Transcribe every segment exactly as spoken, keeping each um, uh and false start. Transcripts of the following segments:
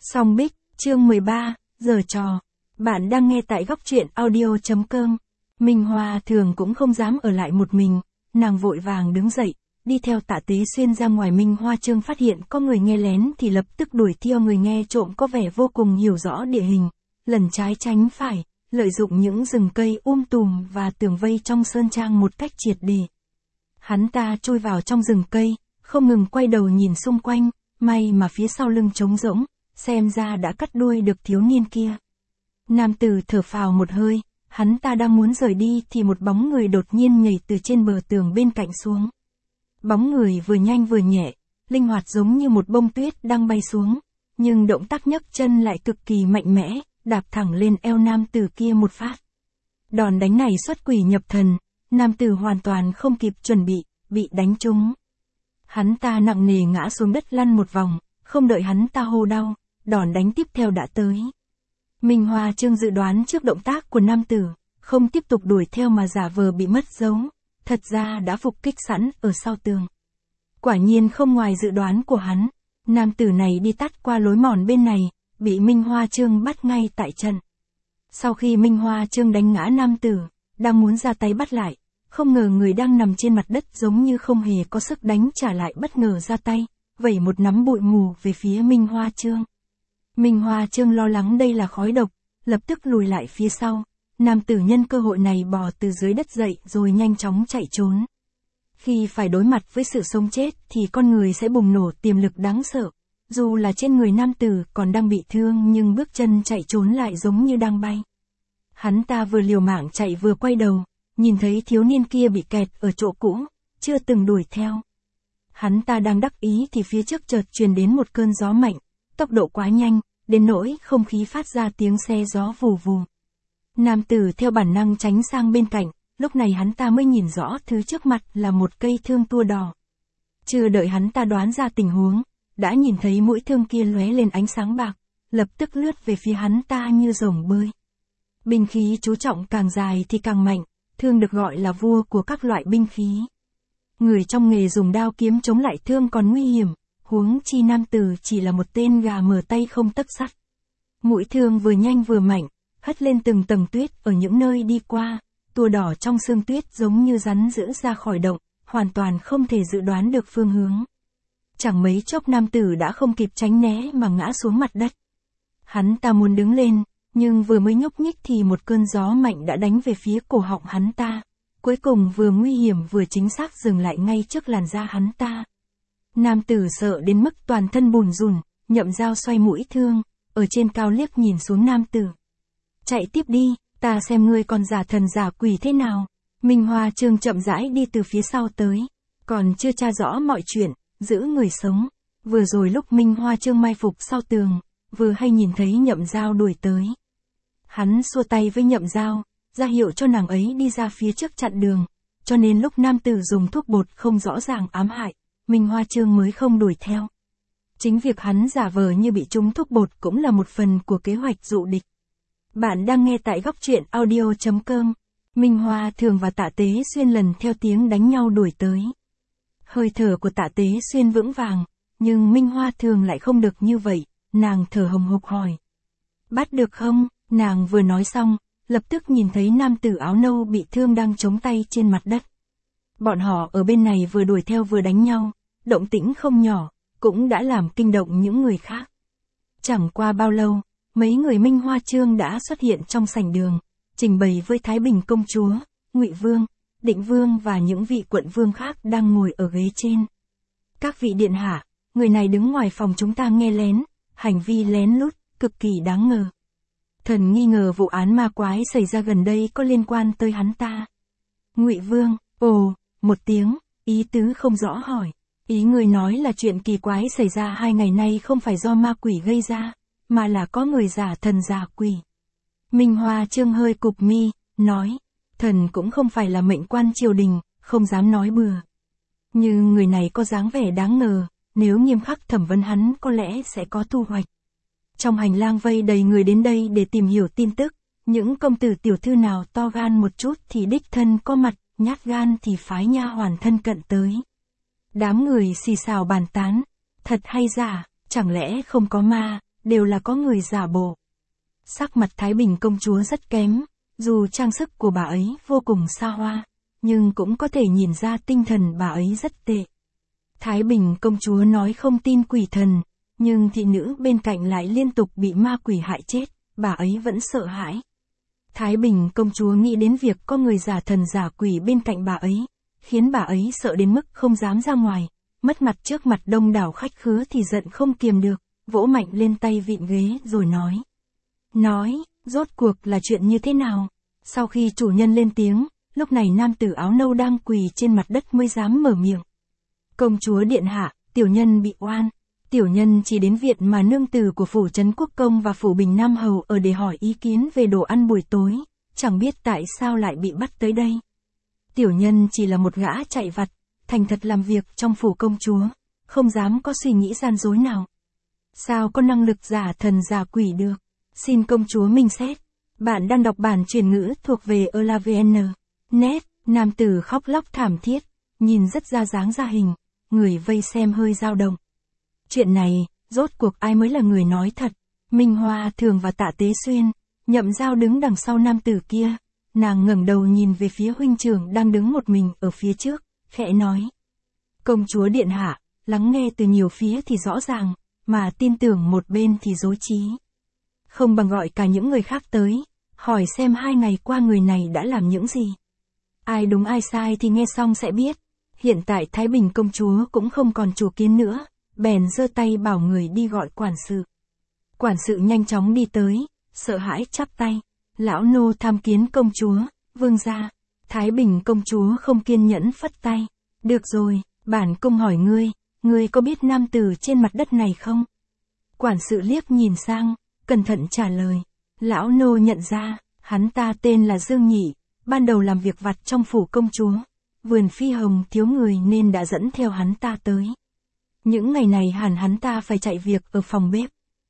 Song Bích, chương mười ba, giờ trò. Bạn đang nghe tại góc truyện audio chấm com. Minh Hoa thường cũng không dám ở lại một mình, nàng vội vàng đứng dậy, đi theo Tạ Tế Xuyên ra ngoài. Minh Hoa Trương phát hiện có người nghe lén thì lập tức đuổi theo. Người nghe trộm có vẻ vô cùng hiểu rõ địa hình, lần trái tránh phải, lợi dụng những rừng cây um tùm và tường vây trong sơn trang một cách triệt để. Hắn ta chui vào trong rừng cây, không ngừng quay đầu nhìn xung quanh, may mà phía sau lưng trống rỗng, xem ra đã cắt đuôi được thiếu niên kia. Nam tử thở phào một hơi, hắn ta đang muốn rời đi thì một bóng người đột nhiên nhảy từ trên bờ tường bên cạnh xuống. Bóng người vừa nhanh vừa nhẹ, linh hoạt giống như một bông tuyết đang bay xuống, nhưng động tác nhấc chân lại cực kỳ mạnh mẽ, đạp thẳng lên eo nam tử kia một phát. Đòn đánh này xuất quỷ nhập thần, nam tử hoàn toàn không kịp chuẩn bị, bị đánh trúng. Hắn ta nặng nề ngã xuống đất lăn một vòng, không đợi hắn ta hô đau, đòn đánh tiếp theo đã tới. Minh Hoa Trương dự đoán trước động tác của nam tử, không tiếp tục đuổi theo mà giả vờ bị mất dấu, thật ra đã phục kích sẵn ở sau tường. Quả nhiên không ngoài dự đoán của hắn, nam tử này đi tắt qua lối mòn bên này, bị Minh Hoa Trương bắt ngay tại trận. Sau khi Minh Hoa Trương đánh ngã nam tử, đang muốn ra tay bắt lại, không ngờ người đang nằm trên mặt đất giống như không hề có sức đánh trả lại bất ngờ ra tay, vẩy một nắm bụi mù về phía Minh Hoa Trương. Minh Hoa Trương lo lắng đây là khói độc, lập tức lùi lại phía sau. Nam tử nhân cơ hội này bò từ dưới đất dậy rồi nhanh chóng chạy trốn. Khi phải đối mặt với sự sống chết thì con người sẽ bùng nổ tiềm lực đáng sợ. Dù là trên người nam tử còn đang bị thương nhưng bước chân chạy trốn lại giống như đang bay. Hắn ta vừa liều mạng chạy vừa quay đầu, nhìn thấy thiếu niên kia bị kẹt ở chỗ cũ, chưa từng đuổi theo. Hắn ta đang đắc ý thì phía trước chợt truyền đến một cơn gió mạnh, tốc độ quá nhanh, đến nỗi không khí phát ra tiếng xe gió vù vù. Nam tử theo bản năng tránh sang bên cạnh, lúc này hắn ta mới nhìn rõ thứ trước mặt là một cây thương tua đỏ. Chưa đợi hắn ta đoán ra tình huống, đã nhìn thấy mũi thương kia lóe lên ánh sáng bạc, lập tức lướt về phía hắn ta như rồng bơi. Binh khí chú trọng càng dài thì càng mạnh, thương được gọi là vua của các loại binh khí. Người trong nghề dùng đao kiếm chống lại thương còn nguy hiểm, huống chi nam tử chỉ là một tên gà mở tay không tấc sắt. Mũi thương vừa nhanh vừa mạnh, hất lên từng tầng tuyết ở những nơi đi qua, tua đỏ trong sương tuyết giống như rắn giữ ra khỏi động, hoàn toàn không thể dự đoán được phương hướng. Chẳng mấy chốc nam tử đã không kịp tránh né mà ngã xuống mặt đất. Hắn ta muốn đứng lên, nhưng vừa mới nhúc nhích thì một cơn gió mạnh đã đánh về phía cổ họng hắn ta, cuối cùng vừa nguy hiểm vừa chính xác dừng lại ngay trước làn da hắn ta. Nam tử sợ đến mức toàn thân bùn rùn, nhậm dao xoay mũi thương, ở trên cao liếc nhìn xuống nam tử. Chạy tiếp đi, ta xem ngươi còn giả thần giả quỷ thế nào. Minh Hoa Trương chậm rãi đi từ phía sau tới, còn chưa tra rõ mọi chuyện, giữ người sống. Vừa rồi lúc Minh Hoa Trương mai phục sau tường, vừa hay nhìn thấy nhậm dao đuổi tới. Hắn xua tay với nhậm dao, ra hiệu cho nàng ấy đi ra phía trước chặn đường, cho nên lúc nam tử dùng thuốc bột không rõ ràng ám hại, Minh Hoa Trương mới không đuổi theo. Chính việc hắn giả vờ như bị trúng thuốc bột cũng là một phần của kế hoạch dụ địch. Bạn đang nghe tại góc truyện audio chấm com. Minh Hoa Thường và Tạ Tế Xuyên lần theo tiếng đánh nhau đuổi tới. Hơi thở của Tạ Tế Xuyên vững vàng, nhưng Minh Hoa Thường lại không được như vậy, nàng thở hồng hộc hỏi. Bắt được không? Nàng vừa nói xong, lập tức nhìn thấy nam tử áo nâu bị thương đang chống tay trên mặt đất. Bọn họ ở bên này vừa đuổi theo vừa đánh nhau, động tĩnh không nhỏ, cũng đã làm kinh động những người khác. Chẳng qua bao lâu, mấy người Minh Hoa Trương đã xuất hiện trong sảnh đường, trình bày với Thái Bình công chúa, Ngụy Vương, Định Vương và những vị quận vương khác đang ngồi ở ghế trên. Các vị điện hạ, người này đứng ngoài phòng chúng ta nghe lén, hành vi lén lút, cực kỳ đáng ngờ. Thần nghi ngờ vụ án ma quái xảy ra gần đây có liên quan tới hắn ta. Ngụy Vương, ồ, một tiếng, ý tứ không rõ hỏi. Ý người nói là chuyện kỳ quái xảy ra hai ngày nay không phải do ma quỷ gây ra, mà là có người giả thần giả quỷ. Minh Hoa Trương hơi cụp mi, nói, thần cũng không phải là mệnh quan triều đình, không dám nói bừa. Nhưng người này có dáng vẻ đáng ngờ, nếu nghiêm khắc thẩm vấn hắn có lẽ sẽ có thu hoạch. Trong hành lang vây đầy người đến đây để tìm hiểu tin tức, những công tử tiểu thư nào to gan một chút thì đích thân có mặt, nhát gan thì phái nha hoàn thân cận tới. Đám người xì xào bàn tán, thật hay giả, chẳng lẽ không có ma, đều là có người giả bộ. Sắc mặt Thái Bình công chúa rất kém, dù trang sức của bà ấy vô cùng xa hoa, nhưng cũng có thể nhìn ra tinh thần bà ấy rất tệ. Thái Bình công chúa nói không tin quỷ thần, nhưng thị nữ bên cạnh lại liên tục bị ma quỷ hại chết, bà ấy vẫn sợ hãi. Thái Bình công chúa nghĩ đến việc có người giả thần giả quỷ bên cạnh bà ấy, khiến bà ấy sợ đến mức không dám ra ngoài, mất mặt trước mặt đông đảo khách khứa thì giận không kiềm được, vỗ mạnh lên tay vịn ghế rồi nói. Nói, rốt cuộc là chuyện như thế nào? Sau khi chủ nhân lên tiếng, lúc này nam tử áo nâu đang quỳ trên mặt đất mới dám mở miệng. Công chúa điện hạ, tiểu nhân bị oan. Tiểu nhân chỉ đến viện mà nương tử của phủ Trấn Quốc Công và phủ Bình Nam Hầu ở để hỏi ý kiến về đồ ăn buổi tối, chẳng biết tại sao lại bị bắt tới đây. Tiểu nhân chỉ là một gã chạy vặt, thành thật làm việc trong phủ công chúa, không dám có suy nghĩ gian dối nào. Sao có năng lực giả thần giả quỷ được? Xin công chúa minh xét. Bạn đang đọc bản truyền ngữ thuộc về Elavn. Net, nam tử khóc lóc thảm thiết, nhìn rất ra dáng ra hình, người vây xem hơi dao động. Chuyện này, rốt cuộc ai mới là người nói thật? Minh Hoa Thường và Tạ Tế Xuyên. Nhậm Giao đứng đằng sau nam tử kia, nàng ngẩng đầu nhìn về phía huynh trưởng đang đứng một mình ở phía trước, khẽ nói. Công chúa điện hạ, lắng nghe từ nhiều phía thì rõ ràng, mà tin tưởng một bên thì dối trí. Không bằng gọi cả những người khác tới, hỏi xem hai ngày qua người này đã làm những gì. Ai đúng ai sai thì nghe xong sẽ biết. Hiện tại Thái Bình công chúa cũng không còn chủ kiến nữa, bèn giơ tay bảo người đi gọi quản sự. Quản sự nhanh chóng đi tới, sợ hãi chắp tay. Lão nô tham kiến công chúa, vương gia. Thái Bình công chúa không kiên nhẫn phất tay. Được rồi, bản cung hỏi ngươi, ngươi có biết nam tử trên mặt đất này không? Quản sự liếc nhìn sang, cẩn thận trả lời. Lão nô nhận ra, hắn ta tên là Dương Nhị, ban đầu làm việc vặt trong phủ công chúa. Vườn Phi Hồng thiếu người nên đã dẫn theo hắn ta tới. Những ngày này hẳn hắn ta phải chạy việc ở phòng bếp.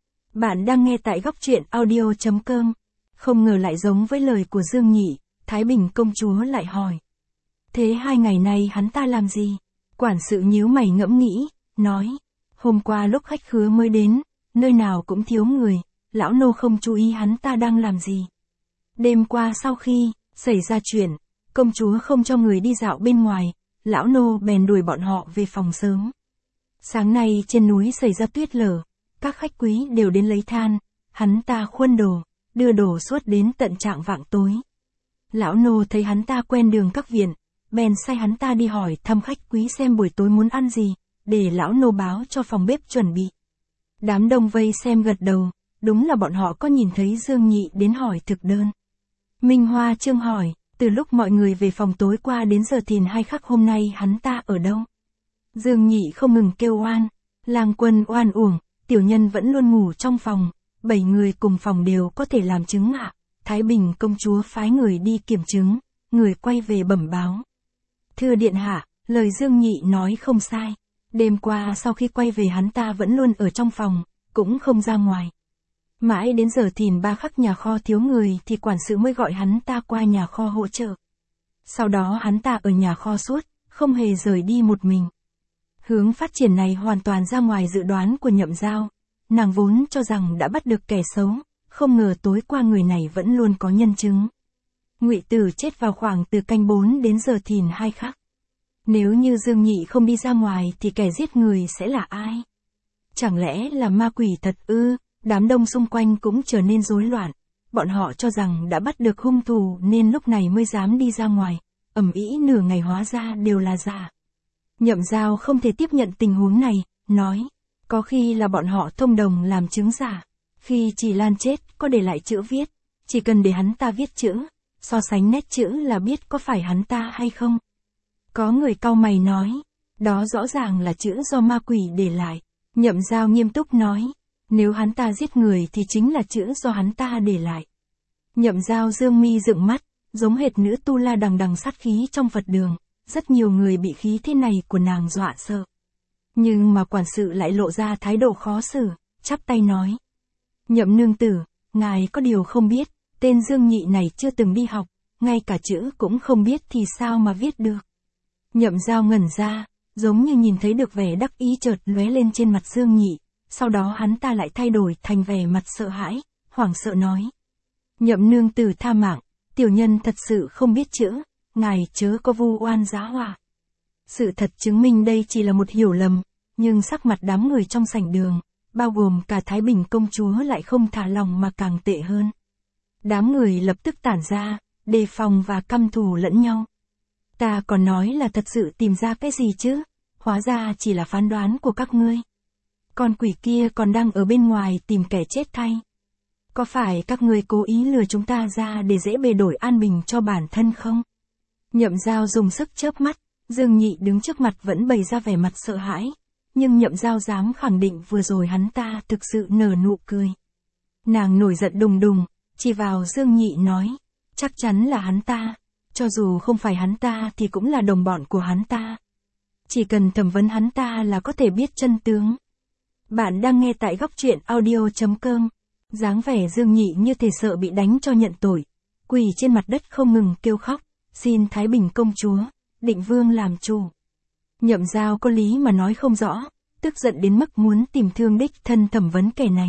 Bạn đang nghe tại góc truyện audio chấm com. Không ngờ lại giống với lời của Dương Nhị, Thái Bình công chúa lại hỏi. Thế hai ngày nay hắn ta làm gì? Quản sự nhíu mày ngẫm nghĩ, nói. Hôm qua lúc khách khứa mới đến, nơi nào cũng thiếu người, lão nô không chú ý hắn ta đang làm gì. Đêm qua sau khi xảy ra chuyện, công chúa không cho người đi dạo bên ngoài, lão nô bèn đuổi bọn họ về phòng sớm. Sáng nay trên núi xảy ra tuyết lở, các khách quý đều đến lấy than, hắn ta khuân đồ, đưa đồ suốt đến tận trạng vạng tối. Lão nô thấy hắn ta quen đường các viện, bèn sai hắn ta đi hỏi thăm khách quý xem buổi tối muốn ăn gì, để lão nô báo cho phòng bếp chuẩn bị. Đám đông vây xem gật đầu, đúng là bọn họ có nhìn thấy Dương Nhị đến hỏi thực đơn. Minh Hoa Trương hỏi, từ lúc mọi người về phòng tối qua đến giờ thìn hai khắc hôm nay hắn ta ở đâu? Dương Nhị không ngừng kêu oan, lang quân oan uổng, tiểu nhân vẫn luôn ngủ trong phòng, bảy người cùng phòng đều có thể làm chứng ạ. Thái Bình công chúa phái người đi kiểm chứng, người quay về bẩm báo. Thưa điện hạ, lời Dương Nhị nói không sai. Đêm qua sau khi quay về hắn ta vẫn luôn ở trong phòng, cũng không ra ngoài. Mãi đến giờ thìn ba khắc nhà kho thiếu người thì quản sự mới gọi hắn ta qua nhà kho hỗ trợ. Sau đó hắn ta ở nhà kho suốt, không hề rời đi một mình. Hướng phát triển này hoàn toàn ra ngoài dự đoán của Nhậm Giao. Nàng vốn cho rằng đã bắt được kẻ xấu, không ngờ tối qua người này vẫn luôn có nhân chứng. Ngụy Tử chết vào khoảng từ canh bốn đến giờ thìn hai khắc. Nếu như Dương Nhị không đi ra ngoài thì kẻ giết người sẽ là ai? Chẳng lẽ là ma quỷ thật ư? Đám đông xung quanh cũng trở nên rối loạn. Bọn họ cho rằng đã bắt được hung thủ nên lúc này mới dám đi ra ngoài. Ầm ĩ nửa ngày hóa ra đều là giả. Nhậm Giao không thể tiếp nhận tình huống này, nói. Có khi là bọn họ thông đồng làm chứng giả. Khi Trì Lan chết có để lại chữ viết. Chỉ cần để hắn ta viết chữ, so sánh nét chữ là biết có phải hắn ta hay không. Có người cau mày nói. Đó rõ ràng là chữ do ma quỷ để lại. Nhậm Giao nghiêm túc nói. Nếu hắn ta giết người thì chính là chữ do hắn ta để lại. Nhậm Giao dương mi dựng mắt, giống hệt nữ tu la đằng đằng sát khí trong Phật đường. Rất nhiều người bị khí thế này của nàng dọa sợ. Nhưng mà quản sự lại lộ ra thái độ khó xử, chắp tay nói. Nhậm nương tử, ngài có điều không biết, tên Dương Nhị này chưa từng đi học, ngay cả chữ cũng không biết thì sao mà viết được. Nhậm Giao ngẩn ra, giống như nhìn thấy được vẻ đắc ý chợt lóe lên trên mặt Dương Nhị, sau đó hắn ta lại thay đổi thành vẻ mặt sợ hãi, hoảng sợ nói. Nhậm nương tử tha mạng, tiểu nhân thật sự không biết chữ, ngài chớ có vu oan giá họa. Sự thật chứng minh đây chỉ là một hiểu lầm, nhưng sắc mặt đám người trong sảnh đường, bao gồm cả Thái Bình công chúa lại không thả lòng mà càng tệ hơn. Đám người lập tức tản ra, đề phòng và căm thù lẫn nhau. Ta còn nói là thật sự tìm ra cái gì chứ, hóa ra chỉ là phán đoán của các ngươi. Con quỷ kia còn đang ở bên ngoài tìm kẻ chết thay. Có phải các ngươi cố ý lừa chúng ta ra để dễ bề đổi an bình cho bản thân không? Nhậm Giao dùng sức chớp mắt, Dương Nhị đứng trước mặt vẫn bày ra vẻ mặt sợ hãi, nhưng Nhậm Giao dám khẳng định vừa rồi hắn ta thực sự nở nụ cười. Nàng nổi giận đùng đùng, chỉ vào Dương Nhị nói, chắc chắn là hắn ta, cho dù không phải hắn ta thì cũng là đồng bọn của hắn ta. Chỉ cần thẩm vấn hắn ta là có thể biết chân tướng. Bạn đang nghe tại góc truyện audio chấm com. Dáng vẻ Dương Nhị như thể sợ bị đánh cho nhận tội, quỳ trên mặt đất không ngừng kêu khóc, xin Thái Bình công chúa, Định Vương làm chủ. Nhậm Giao có lý mà nói không rõ, tức giận đến mức muốn tìm thương đích thân thẩm vấn kẻ này.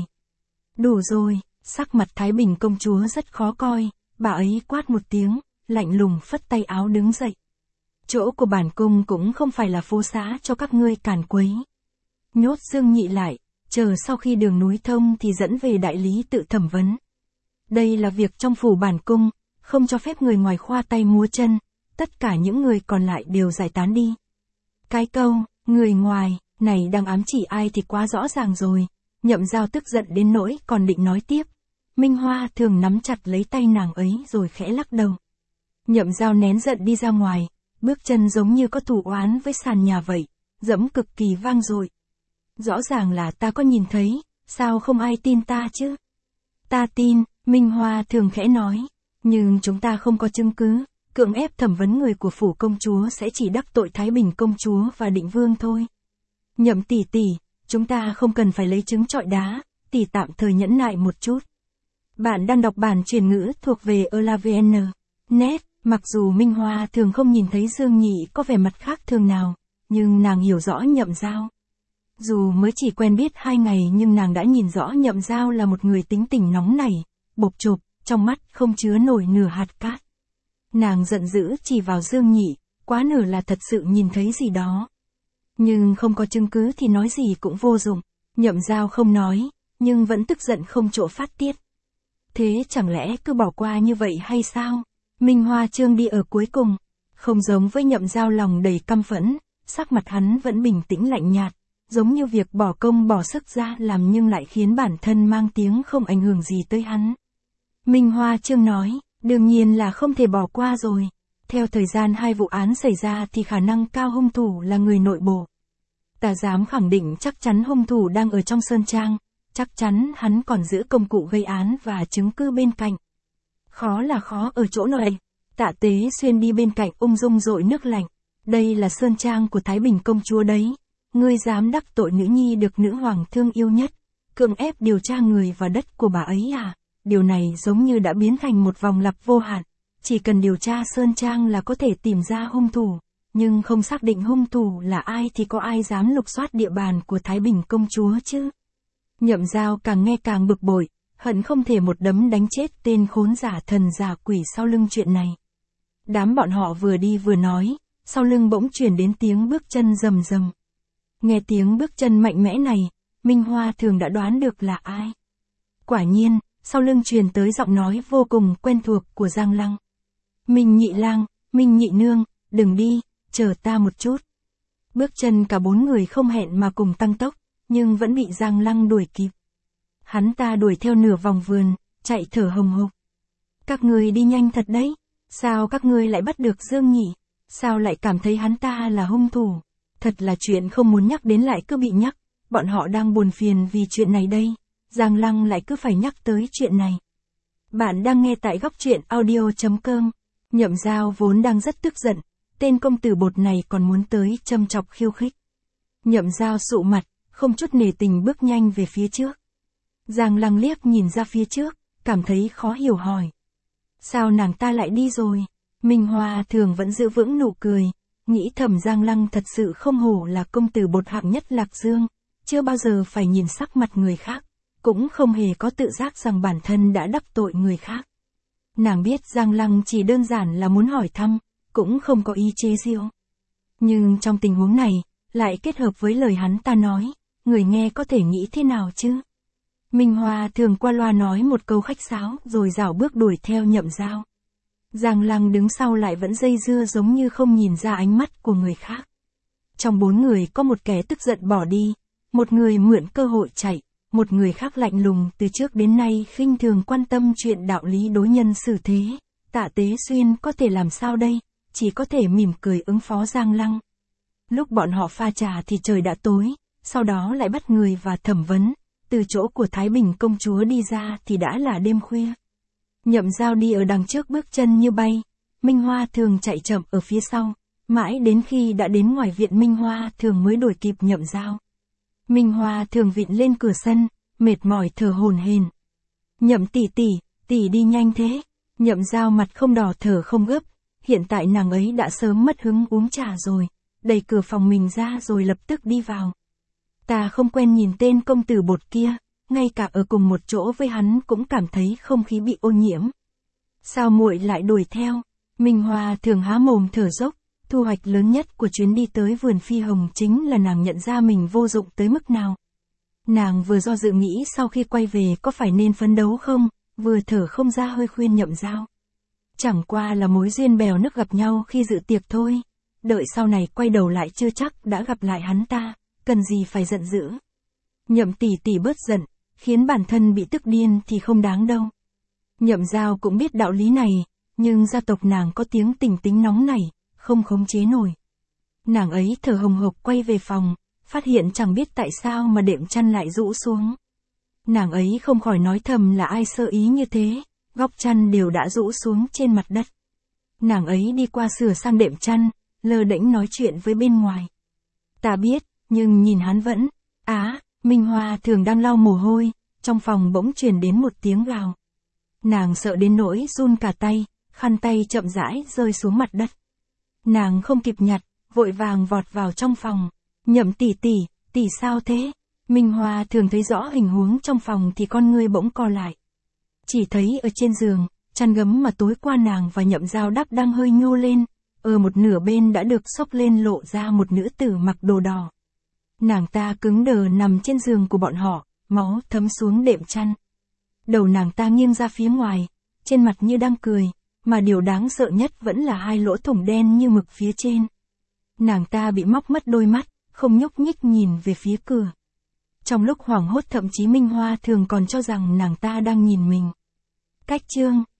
Đủ rồi, sắc mặt Thái Bình công chúa rất khó coi, bà ấy quát một tiếng, lạnh lùng phất tay áo đứng dậy. Chỗ của bản cung cũng không phải là phố xá cho các ngươi càn quấy. Nhốt Dương Nhị lại, chờ sau khi đường núi thông thì dẫn về đại lý tự thẩm vấn. Đây là việc trong phủ bản cung, không cho phép người ngoài khoa tay múa chân, tất cả những người còn lại đều giải tán đi. Cái câu, người ngoài, này đang ám chỉ ai thì quá rõ ràng rồi, Nhậm Giao tức giận đến nỗi còn định nói tiếp. Minh Hoa thường nắm chặt lấy tay nàng ấy rồi khẽ lắc đầu. Nhậm Giao nén giận đi ra ngoài, bước chân giống như có thù oán với sàn nhà vậy, dẫm cực kỳ vang dội. Rõ ràng là ta có nhìn thấy, sao không ai tin ta chứ? Ta tin, Minh Hoa thường khẽ nói, nhưng chúng ta không có chứng cứ, cưỡng ép thẩm vấn người của phủ công chúa sẽ chỉ đắc tội Thái Bình công chúa và Định Vương thôi. Nhậm tỷ tỷ, chúng ta không cần phải lấy trứng trọi đá, tỷ tạm thời nhẫn nại một chút. Bạn đang đọc bản truyền ngữ thuộc về elavn chấm net, mặc dù Minh Hoa thường không nhìn thấy Dương Nhị có vẻ mặt khác thường nào, nhưng nàng hiểu rõ Nhậm Giao. Dù mới chỉ quen biết hai ngày nhưng nàng đã nhìn rõ Nhậm Giao là một người tính tình nóng nảy, bộc chộp, trong mắt không chứa nổi nửa hạt cát. Nàng giận dữ chỉ vào Dương Nhị, quá nửa là thật sự nhìn thấy gì đó. Nhưng không có chứng cứ thì nói gì cũng vô dụng, Nhậm Giao không nói, nhưng vẫn tức giận không chỗ phát tiết. Thế chẳng lẽ cứ bỏ qua như vậy hay sao? Minh Hoa Trương đi ở cuối cùng, không giống với Nhậm Giao lòng đầy căm phẫn, sắc mặt hắn vẫn bình tĩnh lạnh nhạt, giống như việc bỏ công bỏ sức ra làm nhưng lại khiến bản thân mang tiếng không ảnh hưởng gì tới hắn. Minh Hoa Trương nói, đương nhiên là không thể bỏ qua rồi. Theo thời gian hai vụ án xảy ra thì khả năng cao hung thủ là người nội bộ. Ta dám khẳng định chắc chắn hung thủ đang ở trong sơn trang, chắc chắn hắn còn giữ công cụ gây án và chứng cứ bên cạnh. Khó là khó ở chỗ này. Tạ Tế Xuyên đi bên cạnh ung dung dội nước lạnh. Đây là sơn trang của Thái Bình công chúa đấy. Ngươi dám đắc tội nữ nhi được nữ hoàng thương yêu nhất, cưỡng ép điều tra người và đất của bà ấy à? Điều này giống như đã biến thành một vòng lặp vô hạn. Chỉ cần điều tra sơn trang là có thể tìm ra hung thủ, nhưng không xác định hung thủ là ai thì có ai dám lục soát địa bàn của Thái Bình công chúa chứ? Nhậm Giao càng nghe càng bực bội, hận không thể một đấm đánh chết tên khốn giả thần giả quỷ sau lưng chuyện này. Đám bọn họ vừa đi vừa nói, sau lưng bỗng truyền đến tiếng bước chân rầm rầm. Nghe tiếng bước chân mạnh mẽ này, Minh Hoa thường đã đoán được là ai. Quả nhiên, sau lưng truyền tới giọng nói vô cùng quen thuộc của Giang Lăng. Minh Nhị Lang, Minh Nhị Nương, đừng đi, chờ ta một chút. Bước chân cả bốn người không hẹn mà cùng tăng tốc, nhưng vẫn bị Giang Lăng đuổi kịp. Hắn ta đuổi theo nửa vòng vườn, chạy thở hồng hộc. Các ngươi đi nhanh thật đấy, sao các ngươi lại bắt được Dương Nhị? Sao lại cảm thấy hắn ta là hung thủ? Thật là chuyện không muốn nhắc đến lại cứ bị nhắc, bọn họ đang buồn phiền vì chuyện này đây, Giang Lăng lại cứ phải nhắc tới chuyện này. Bạn đang nghe tại góc truyện audio chấm com. Nhậm Giao vốn đang rất tức giận, tên công tử bột này còn muốn tới châm chọc khiêu khích. Nhậm Giao sụ mặt, không chút nể tình bước nhanh về phía trước. Giang Lăng liếc nhìn ra phía trước, cảm thấy khó hiểu hỏi. Sao nàng ta lại đi rồi? Minh Hoa thường vẫn giữ vững nụ cười, nghĩ thầm Giang Lăng thật sự không hổ là công tử bột hạng nhất Lạc Dương, chưa bao giờ phải nhìn sắc mặt người khác, cũng không hề có tự giác rằng bản thân đã đắc tội người khác. Nàng biết Giang Lăng chỉ đơn giản là muốn hỏi thăm, cũng không có ý chế giễu. Nhưng trong tình huống này, lại kết hợp với lời hắn ta nói, người nghe có thể nghĩ thế nào chứ? Minh Hoa thường qua loa nói một câu khách sáo rồi rảo bước đuổi theo Nhậm Giao. Giang Lăng đứng sau lại vẫn dây dưa giống như không nhìn ra ánh mắt của người khác. Trong bốn người có một kẻ tức giận bỏ đi, một người mượn cơ hội chạy, một người khác lạnh lùng từ trước đến nay khinh thường quan tâm chuyện đạo lý đối nhân xử thế. Tạ Tế Xuyên có thể làm sao đây, chỉ có thể mỉm cười ứng phó Giang Lăng. Lúc bọn họ pha trà thì trời đã tối, sau đó lại bắt người và thẩm vấn, từ chỗ của Thái Bình công chúa đi ra thì đã là đêm khuya. Nhậm Giao đi ở đằng trước bước chân như bay, Minh Hoa thường chạy chậm ở phía sau, mãi đến khi đã đến ngoài viện Minh Hoa thường mới đuổi kịp Nhậm Giao. Minh Hoa thường vịn lên cửa sân, mệt mỏi thở hổn hển. Nhậm tỷ tỷ, tỷ đi nhanh thế. Nhậm Giao mặt không đỏ thở không gấp, hiện tại nàng ấy đã sớm mất hứng uống trà rồi, đẩy cửa phòng mình ra rồi lập tức đi vào. Ta không quen nhìn tên công tử bột kia, ngay cả ở cùng một chỗ với hắn cũng cảm thấy không khí bị ô nhiễm. Sao muội lại đuổi theo? Minh Hoa thường há mồm thở dốc, thu hoạch lớn nhất của chuyến đi tới vườn phi hồng chính là nàng nhận ra mình vô dụng tới mức nào. Nàng vừa do dự nghĩ sau khi quay về có phải nên phấn đấu không, vừa thở không ra hơi khuyên Nhậm Giao. Chẳng qua là mối duyên bèo nước gặp nhau khi dự tiệc thôi, đợi sau này quay đầu lại chưa chắc đã gặp lại hắn ta, cần gì phải giận dữ. Nhậm tỷ tỷ bớt giận, khiến bản thân bị tức điên thì không đáng đâu. Nhậm Giao cũng biết đạo lý này, nhưng gia tộc nàng có tiếng tình tính nóng nảy, không khống chế nổi. Nàng ấy thở hồng hộc quay về phòng, phát hiện chẳng biết tại sao mà đệm chăn lại rũ xuống. Nàng ấy không khỏi nói thầm là ai sơ ý như thế, góc chăn đều đã rũ xuống trên mặt đất. Nàng ấy đi qua sửa sang đệm chăn, lơ đễnh nói chuyện với bên ngoài. Ta biết, nhưng nhìn hắn vẫn... Á, Minh Hoa thường đang lau mồ hôi, trong phòng bỗng truyền đến một tiếng gào. Nàng sợ đến nỗi run cả tay, khăn tay chậm rãi rơi xuống mặt đất. Nàng không kịp nhặt, vội vàng vọt vào trong phòng. Nhậm tỷ tỷ, tỷ sao thế? Minh Hoa thường thấy rõ hình huống trong phòng thì con ngươi bỗng co lại. Chỉ thấy ở trên giường, chăn gấm mà tối qua nàng và Nhậm Giao đắp đang hơi nhô lên, ở một nửa bên đã được xốc lên lộ ra một nữ tử mặc đồ đỏ. Nàng ta cứng đờ nằm trên giường của bọn họ, máu thấm xuống đệm chăn. Đầu nàng ta nghiêng ra phía ngoài, trên mặt như đang cười, mà điều đáng sợ nhất vẫn là hai lỗ thủng đen như mực phía trên. Nàng ta bị móc mất đôi mắt, không nhúc nhích nhìn về phía cửa. Trong lúc hoảng hốt thậm chí Minh Hoa thường còn cho rằng nàng ta đang nhìn mình. Cách chương